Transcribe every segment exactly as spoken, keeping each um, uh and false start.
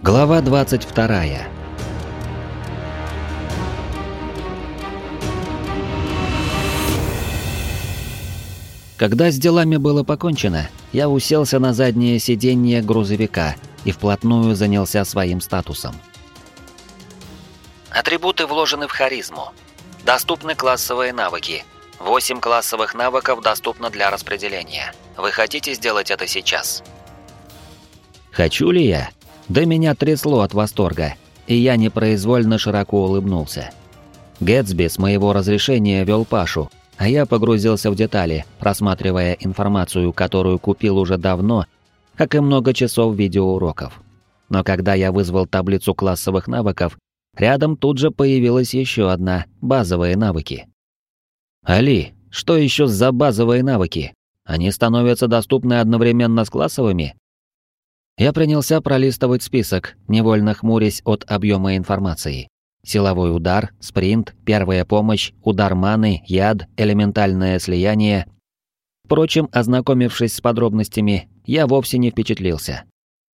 Глава двадцать вторая. Когда с делами было покончено, я уселся на заднее сиденье грузовика и вплотную занялся своим статусом. Атрибуты вложены в харизму. Доступны классовые навыки. восемь классовых навыков доступно для распределения. Вы хотите сделать это сейчас? Хочу ли я? Да меня трясло от восторга, и я непроизвольно широко улыбнулся. Гэтсби с моего разрешения вел Пашу, а я погрузился в детали, просматривая информацию, которую купил уже давно, как и много часов видеоуроков. Но когда я вызвал таблицу классовых навыков, рядом тут же появилась еще одна – базовые навыки. Али, что еще за базовые навыки? Они становятся доступны одновременно с классовыми? Я принялся пролистывать список, невольно хмурясь от объема информации. Силовой удар, спринт, первая помощь, удар маны, яд, элементальное слияние. Впрочем, ознакомившись с подробностями, я вовсе не впечатлился.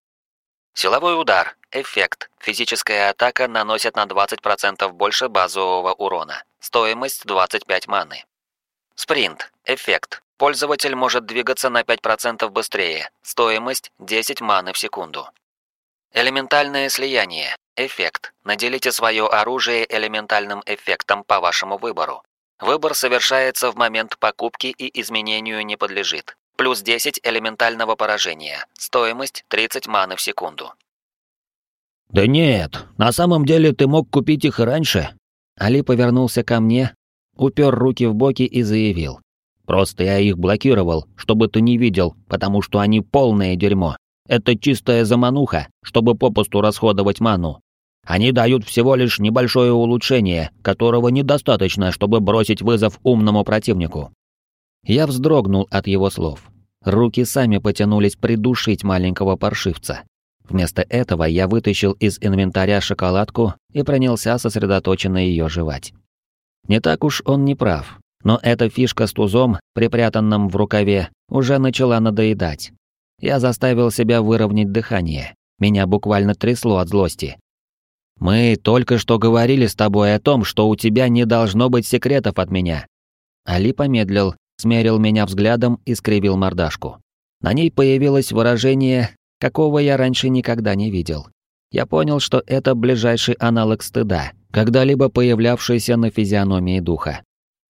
Силовой удар. Эффект. Физическая атака наносит на двадцать процентов больше базового урона. Стоимость двадцать пять маны. Спринт. Эффект. Пользователь может двигаться на пять процентов быстрее. Стоимость десять маны в секунду. Элементальное слияние. Эффект. Наделите свое оружие элементальным эффектом по вашему выбору. Выбор совершается в момент покупки и изменению не подлежит. Плюс десять элементального поражения. Стоимость тридцать маны в секунду. «Да нет, на самом деле ты мог купить их и раньше». Али повернулся ко мне, упер руки в боки и заявил. «Просто я их блокировал, чтобы ты не видел, потому что они полное дерьмо. Это чистая замануха, чтобы попусту расходовать ману. Они дают всего лишь небольшое улучшение, которого недостаточно, чтобы бросить вызов умному противнику». Я вздрогнул от его слов. Руки сами потянулись придушить маленького паршивца. Вместо этого я вытащил из инвентаря шоколадку и принялся сосредоточенно ее жевать. Не так уж он не прав, но эта фишка с тузом, припрятанным в рукаве, уже начала надоедать. Я заставил себя выровнять дыхание. Меня буквально трясло от злости. «Мы только что говорили с тобой о том, что у тебя не должно быть секретов от меня». Али помедлил, смерил меня взглядом и скривил мордашку. На ней появилось выражение, какого я раньше никогда не видел. Я понял, что это ближайший аналог стыда, когда-либо появлявшийся на физиономии духа.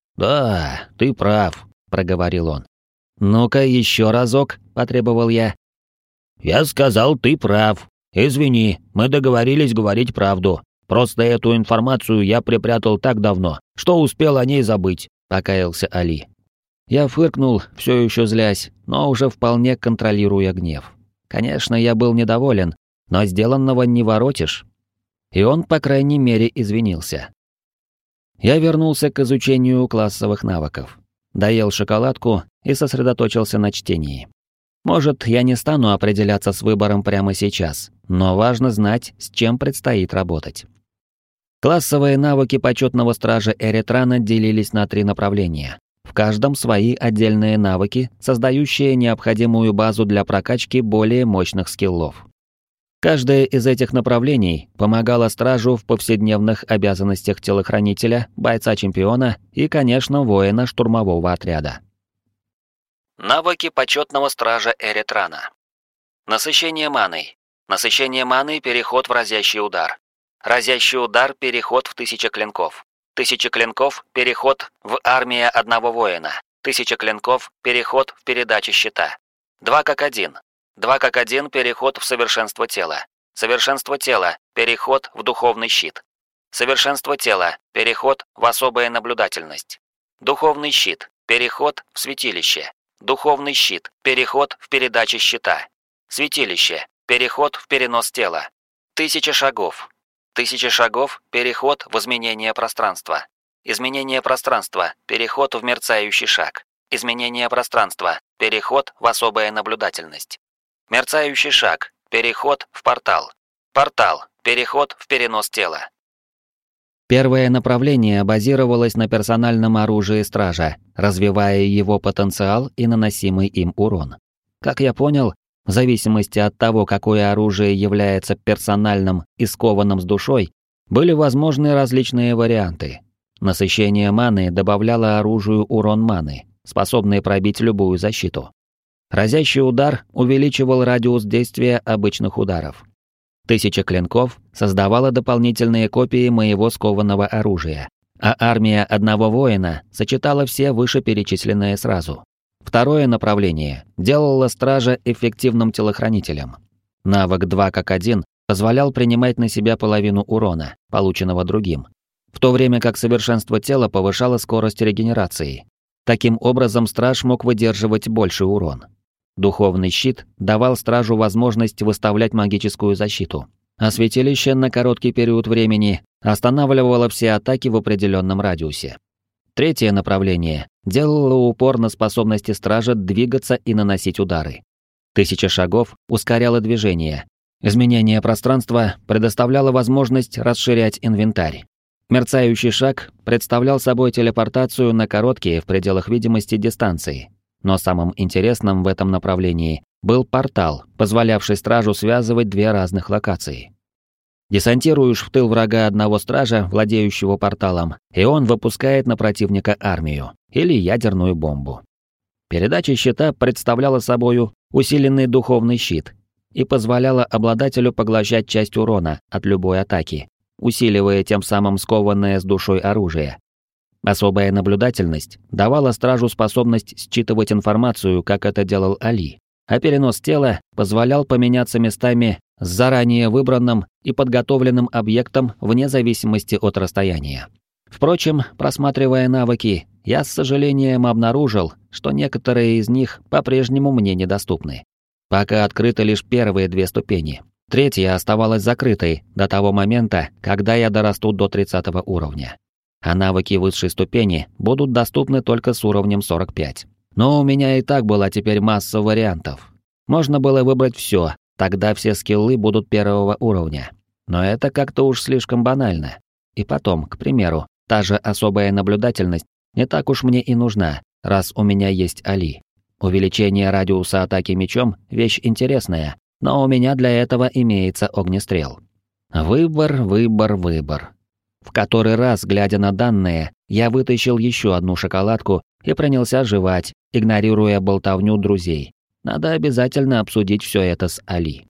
«Да, ты прав», — проговорил он. «Ну-ка, еще разок», — потребовал я. «Я сказал, ты прав. Извини, мы договорились говорить правду. Просто эту информацию я припрятал так давно, что успел о ней забыть», — покаялся Али. Я фыркнул, все еще злясь, но уже вполне контролируя гнев. Конечно, я был недоволен, но сделанного не воротишь. И он, по крайней мере, извинился. Я вернулся к изучению классовых навыков. Доел шоколадку и сосредоточился на чтении. Может, я не стану определяться с выбором прямо сейчас, но важно знать, с чем предстоит работать. Классовые навыки почетного стража Эретрана делились на три направления. В каждом свои отдельные навыки, создающие необходимую базу для прокачки более мощных скиллов. Каждое из этих направлений помогало стражу в повседневных обязанностях телохранителя, бойца-чемпиона и, конечно, воина штурмового отряда. Навыки почетного стража Эретрана. Насыщение маной. Насыщение маной – переход в разящий удар. Разящий удар – переход в тысяча клинков. Тысяча клинков – переход в армия одного воина. Тысяча клинков – переход в передаче щита. Два как один. Два как один – переход в совершенство тела. Совершенство тела – переход в духовный щит. Совершенство тела – переход в особая наблюдательность. Духовный щит – переход в святилище. Духовный щит – переход в передаче щита. Святилище – переход в перенос тела. Тысяча шагов. Тысяча шагов – переход в изменение пространства. Изменение пространства – переход в мерцающий шаг. Изменение пространства – переход в особая наблюдательность. Мерцающий шаг – переход в портал. Портал – переход в перенос тела. Первое направление базировалось на персональном оружии стража, развивая его потенциал и наносимый им урон. Как я понял, В зависимости от того, какое оружие является персональным и скованным с душой, были возможны различные варианты. Насыщение маны добавляло оружию урон маны, способный пробить любую защиту. Разящий удар увеличивал радиус действия обычных ударов. Тысяча клинков создавала дополнительные копии моего скованного оружия, а армия одного воина сочетала все вышеперечисленные сразу. Второе направление делало стража эффективным телохранителем. Навык два как один позволял принимать на себя половину урона, полученного другим, в то время как совершенство тела повышало скорость регенерации. Таким образом, страж мог выдерживать больший урон. Духовный щит давал стражу возможность выставлять магическую защиту, а святилище на короткий период времени останавливало все атаки в определенном радиусе. Третье направление делало упор на способности стража двигаться и наносить удары. Тысяча шагов ускоряло движение. Изменение пространства предоставляло возможность расширять инвентарь. Мерцающий шаг представлял собой телепортацию на короткие в пределах видимости дистанции. Но самым интересным в этом направлении был портал, позволявший стражу связывать две разных локации. Десантируешь в тыл врага одного стража, владеющего порталом, и он выпускает на противника армию или ядерную бомбу. Передача щита представляла собою усиленный духовный щит и позволяла обладателю поглощать часть урона от любой атаки, усиливая тем самым скованное с душой оружие. Особая наблюдательность давала стражу способность считывать информацию, как это делал Али, а перенос тела позволял поменяться местами с заранее выбранным и подготовленным объектом вне зависимости от расстояния. Впрочем, просматривая навыки, я с сожалением обнаружил, что некоторые из них по-прежнему мне недоступны. Пока открыты лишь первые две ступени. Третья оставалась закрытой до того момента, когда я дорасту до тридцатого уровня. А навыки высшей ступени будут доступны только с уровнем сорок пять. Но у меня и так была теперь масса вариантов. Можно было выбрать все, тогда все скиллы будут первого уровня. Но это как-то уж слишком банально. И потом, к примеру, та же особая наблюдательность не так уж мне и нужна, раз у меня есть Али. Увеличение радиуса атаки мечом – вещь интересная, но у меня для этого имеется огнестрел. Выбор, выбор, выбор. В который раз, глядя на данные, я вытащил еще одну шоколадку и принялся жевать, игнорируя болтовню друзей. Надо обязательно обсудить все это с Али.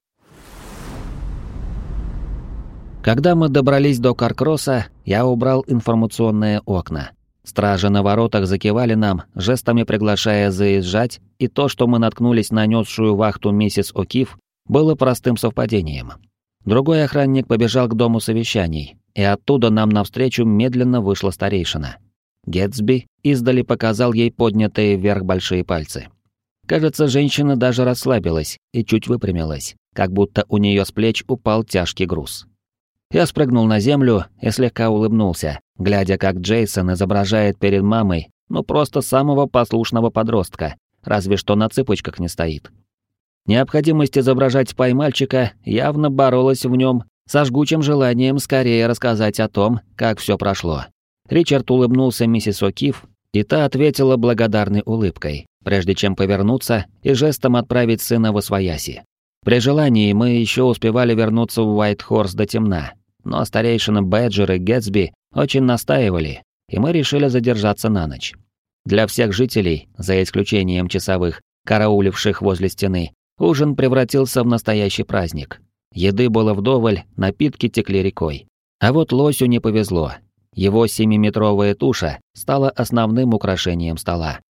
Когда мы добрались до Каркросса, я убрал информационные окна. Стражи на воротах закивали нам, жестами приглашая заезжать, и то, что мы наткнулись на несшую вахту миссис О'Кив, было простым совпадением. Другой охранник побежал к дому совещаний, и оттуда нам навстречу медленно вышла старейшина. Гэтсби издали показал ей поднятые вверх большие пальцы. Кажется, женщина даже расслабилась и чуть выпрямилась, как будто у нее с плеч упал тяжкий груз. Я спрыгнул на землю и слегка улыбнулся, глядя, как Джейсон изображает перед мамой, ну просто самого послушного подростка, разве что на цыпочках не стоит. Необходимость изображать поймальчика явно боролась в нем со жгучим желанием скорее рассказать о том, как все прошло. Ричард улыбнулся миссис О'Кив, и та ответила благодарной улыбкой, прежде чем повернуться и жестом отправить сына восвояси. При желании мы еще успевали вернуться в Уайт-Хорс до темна, но старейшины Бэджер и Гэтсби очень настаивали, и мы решили задержаться на ночь. Для всех жителей, за исключением часовых, карауливших возле стены, ужин превратился в настоящий праздник. Еды было вдоволь, напитки текли рекой. А вот лосю не повезло. Его семиметровая туша стала основным украшением стола.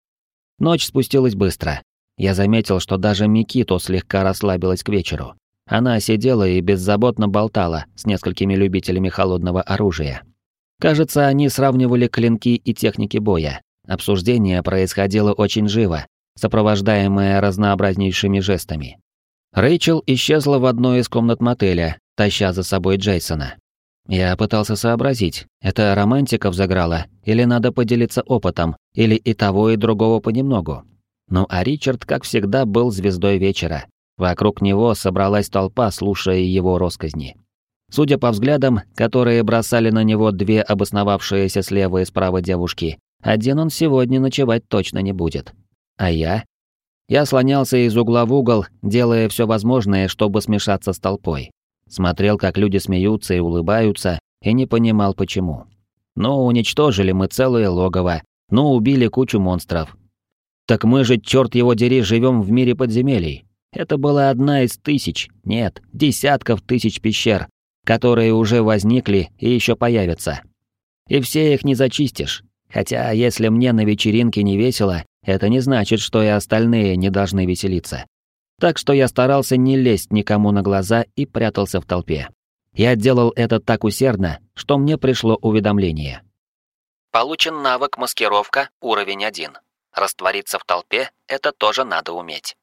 Ночь спустилась быстро. Я заметил, что даже Микито слегка расслабилась к вечеру. Она сидела и беззаботно болтала с несколькими любителями холодного оружия. Кажется, они сравнивали клинки и техники боя. Обсуждение происходило очень живо, сопровождаемое разнообразнейшими жестами. Рэйчел исчезла в одной из комнат мотеля, таща за собой Джейсона. Я пытался сообразить, это романтика взыграла, или надо поделиться опытом, или и того, и другого понемногу. Ну а Ричард, как всегда, был звездой вечера. Вокруг него собралась толпа, слушая его россказни. Судя по взглядам, которые бросали на него две обосновавшиеся слева и справа девушки, один он сегодня ночевать точно не будет. А я? Я слонялся из угла в угол, делая все возможное, чтобы смешаться с толпой. Смотрел, как люди смеются и улыбаются, и не понимал, почему. Ну, уничтожили мы целое логово, ну, убили кучу монстров. Так мы же, черт его дери, живем в мире подземелий. Это была одна из тысяч, нет, десятков тысяч пещер, которые уже возникли и еще появятся. И все их не зачистишь. Хотя, если мне на вечеринке не весело, это не значит, что и остальные не должны веселиться. Так что я старался не лезть никому на глаза и прятался в толпе. Я делал это так усердно, что мне пришло уведомление. Получен навык маскировка, уровень один. Раствориться в толпе — это тоже надо уметь.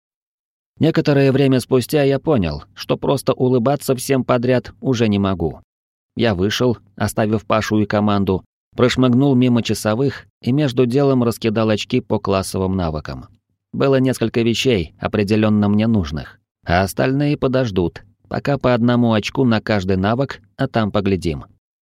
Некоторое время спустя я понял, что просто улыбаться всем подряд уже не могу. Я вышел, оставив Пашу и команду, прошмыгнул мимо часовых и между делом раскидал очки по классовым навыкам. Было несколько вещей, определенно мне нужных, а остальные подождут, пока по одному очку на каждый навык, а там поглядим.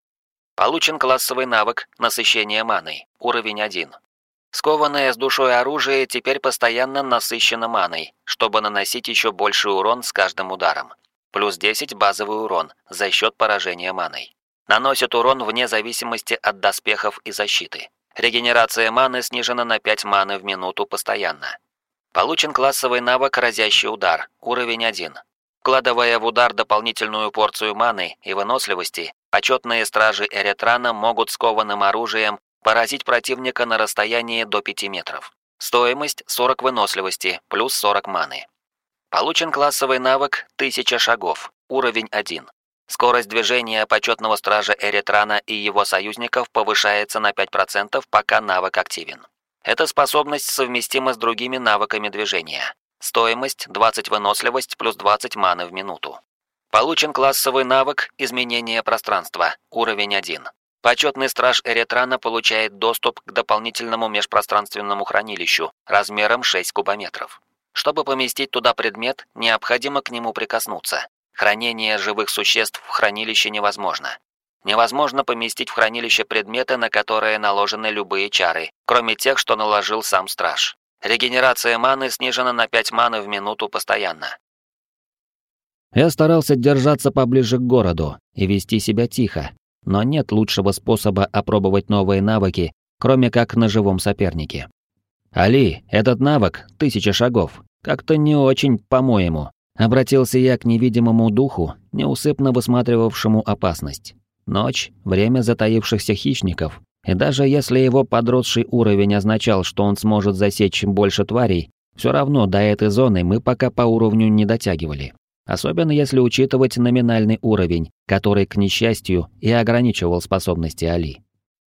Получен классовый навык насыщение маной, уровень один. Скованное с душой оружие теперь постоянно насыщено маной, чтобы наносить еще больший урон с каждым ударом. Плюс десять базовый урон за счет поражения маной. Наносит урон вне зависимости от доспехов и защиты. Регенерация маны снижена на пять маны в минуту постоянно. Получен классовый навык разящий удар, уровень один. Вкладывая в удар дополнительную порцию маны и выносливости, почетные стражи Эретрана могут скованным оружием поразить противника на расстоянии до пяти метров. Стоимость сорок выносливости, плюс сорок маны. Получен классовый навык тысяча шагов, уровень один. Скорость движения почетного стража Эретрана и его союзников повышается на пять процентов, пока навык активен. Эта способность совместима с другими навыками движения. Стоимость двадцать выносливость плюс двадцать маны в минуту. Получен классовый навык изменение пространства, уровень один. Почетный страж Эретрана получает доступ к дополнительному межпространственному хранилищу размером шесть кубометров. Чтобы поместить туда предмет, необходимо к нему прикоснуться. Хранение живых существ в хранилище невозможно. Невозможно поместить в хранилище предметы, на которые наложены любые чары, кроме тех, что наложил сам страж. Регенерация маны снижена на пять маны в минуту постоянно. Я старался держаться поближе к городу и вести себя тихо, но нет лучшего способа опробовать новые навыки, кроме как на живом сопернике. «Али, этот навык, тысяча шагов, как-то не очень, по-моему», обратился я к невидимому духу, неусыпно высматривавшему опасность. Ночь, время затаившихся хищников, и даже если его подросший уровень означал, что он сможет засечь больше тварей, все равно до этой зоны мы пока по уровню не дотягивали. Особенно если учитывать номинальный уровень, который, к несчастью, и ограничивал способности Али.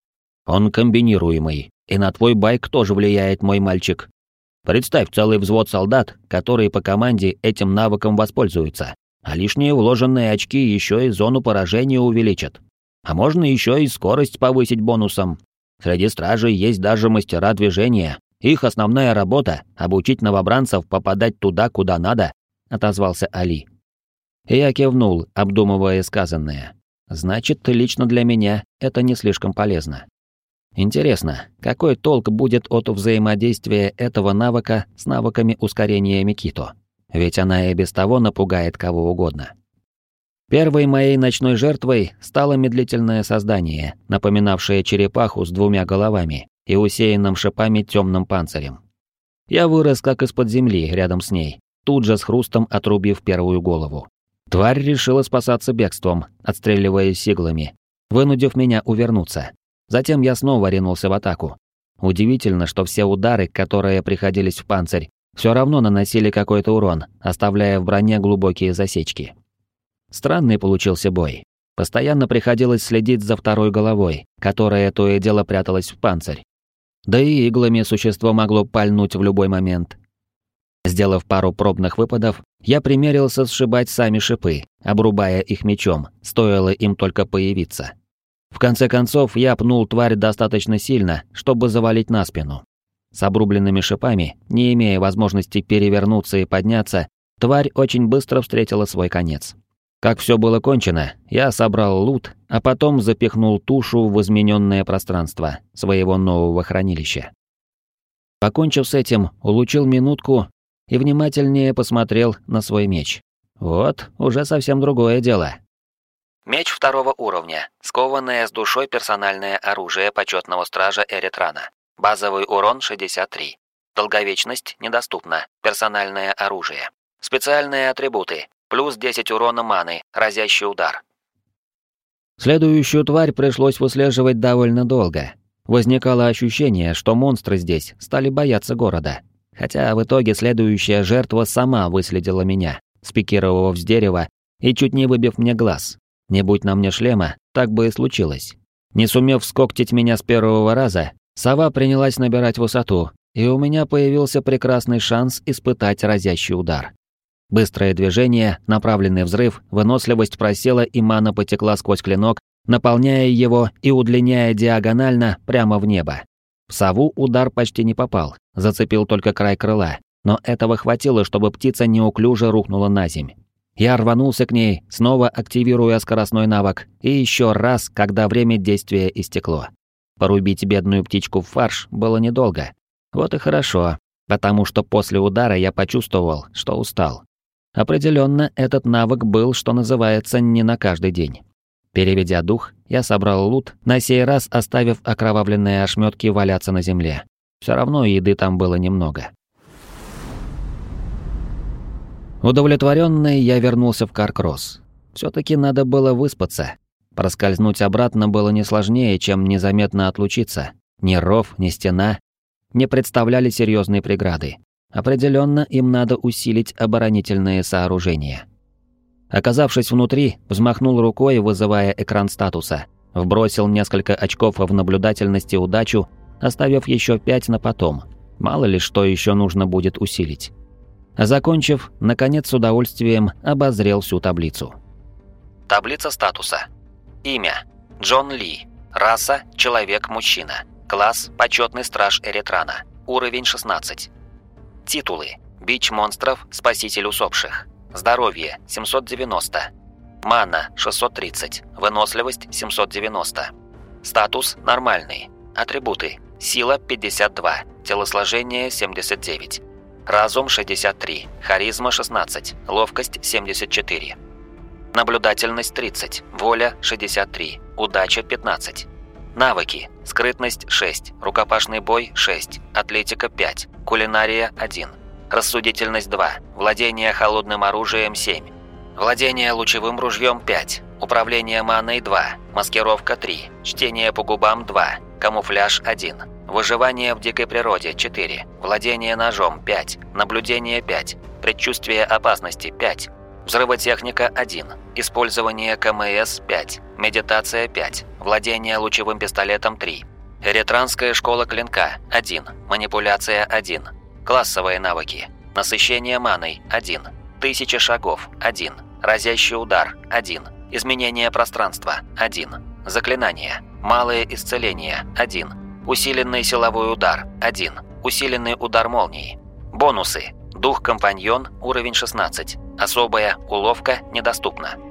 «Он комбинируемый, и на твой байк тоже влияет, мой мальчик. Представь целый взвод солдат, которые по команде этим навыком воспользуются, а лишние вложенные очки еще и зону поражения увеличат. А можно еще и скорость повысить бонусом. Среди стражей есть даже мастера движения. Их основная работа — обучить новобранцев попадать туда, куда надо», — отозвался Али. И я кивнул, обдумывая сказанное. «Значит, лично для меня это не слишком полезно». Интересно, какой толк будет от взаимодействия этого навыка с навыками ускорения Микито? Ведь она и без того напугает кого угодно. Первой моей ночной жертвой стало медлительное создание, напоминавшее черепаху с двумя головами и усеянным шипами темным панцирем. Я вырос как из-под земли рядом с ней, тут же с хрустом отрубив первую голову. Тварь решила спасаться бегством, отстреливаясь иглами, вынудив меня увернуться. Затем я снова ринулся в атаку. Удивительно, что все удары, которые приходились в панцирь, все равно наносили какой-то урон, оставляя в броне глубокие засечки. Странный получился бой. Постоянно приходилось следить за второй головой, которая то и дело пряталась в панцирь. Да и иглами существо могло пальнуть в любой момент. Сделав пару пробных выпадов, я примерился сшибать сами шипы, обрубая их мечом, стоило им только появиться. В конце концов, я пнул тварь достаточно сильно, чтобы завалить на спину. С обрубленными шипами, не имея возможности перевернуться и подняться, тварь очень быстро встретила свой конец. Как все было кончено, я собрал лут, а потом запихнул тушу в измененное пространство своего нового хранилища. Покончив с этим, улучил минутку и внимательнее посмотрел на свой меч. Вот, уже совсем другое дело. Меч второго уровня. Скованное с душой персональное оружие почетного стража Эритрана. Базовый урон шестьдесят три. Долговечность недоступна. Персональное оружие. Специальные атрибуты. Плюс десять урона маны. Разящий удар. Следующую тварь пришлось выслеживать довольно долго. Возникало ощущение, что монстры здесь стали бояться города. Хотя в итоге следующая жертва сама выследила меня, спикировав с дерева и чуть не выбив мне глаз. Не будь на мне шлема, так бы и случилось. Не сумев скоктить меня с первого раза, сова принялась набирать высоту, и у меня появился прекрасный шанс испытать разящий удар. Быстрое движение, направленный взрыв, выносливость просела, и мана потекла сквозь клинок, наполняя его и удлиняя диагонально прямо в небо. В сову удар почти не попал, зацепил только край крыла, но этого хватило, чтобы птица неуклюже рухнула на земь. Я рванулся к ней, снова активируя скоростной навык, и еще раз, когда время действия истекло. Порубить бедную птичку в фарш было недолго. Вот и хорошо, потому что после удара я почувствовал, что устал. Определенно, этот навык был, что называется, не на каждый день. Переведя дух, я собрал лут, на сей раз оставив окровавленные ошметки валяться на земле. Все равно еды там было немного. Удовлетворенный, я вернулся в Каркросс. Все-таки надо было выспаться. Проскользнуть обратно было не сложнее, чем незаметно отлучиться. Ни ров, ни стена не представляли серьезной преграды. Определенно, им надо усилить оборонительные сооружения. Оказавшись внутри, взмахнул рукой, вызывая экран статуса. Вбросил несколько очков в наблюдательности удачу, оставив еще пять на потом. Мало ли что еще нужно будет усилить. А закончив, наконец с удовольствием обозрел всю таблицу. Таблица статуса. Имя. Джон Ли. Раса. Человек-мужчина. Класс. Почетный страж Эритрана. Уровень шестнадцать. Титулы. Бич монстров. Спаситель усопших. Здоровье. семьсот девяносто. Мана. шестьсот тридцать. Выносливость. семьсот девяносто. Статус. Нормальный. Атрибуты. Сила. пятьдесят два. Телосложение. семьдесят девять. Разум. шестьдесят три. Харизма. шестнадцать. Ловкость. семьдесят четыре. Наблюдательность. тридцать. Воля. шестьдесят три. Удача. пятнадцать. Навыки. Скрытность. шесть. Рукопашный бой. шесть. Атлетика. пять. Кулинария. один. Рассудительность. два. Владение холодным оружием. семь. Владение лучевым ружьем. пять. Управление маной. два. Маскировка. три. Чтение по губам. два. Камуфляж. один. Выживание в дикой природе. четыре. Владение ножом. пять. Наблюдение. пять. Предчувствие опасности. пять. Взрывотехника. один. Использование КМС. пять. Медитация. пять. Владение лучевым пистолетом. три. Эритранская школа клинка. один. Манипуляция. один. Классовые навыки. Насыщение маной. один. Тысяча шагов. один. Разящий удар. один. Изменение пространства. один. Заклинание. Малое исцеление. один. Усиленный силовой удар. один. Усиленный удар молнии. Бонусы. Дух-компаньон. Уровень шестнадцать. Особая уловка недоступна.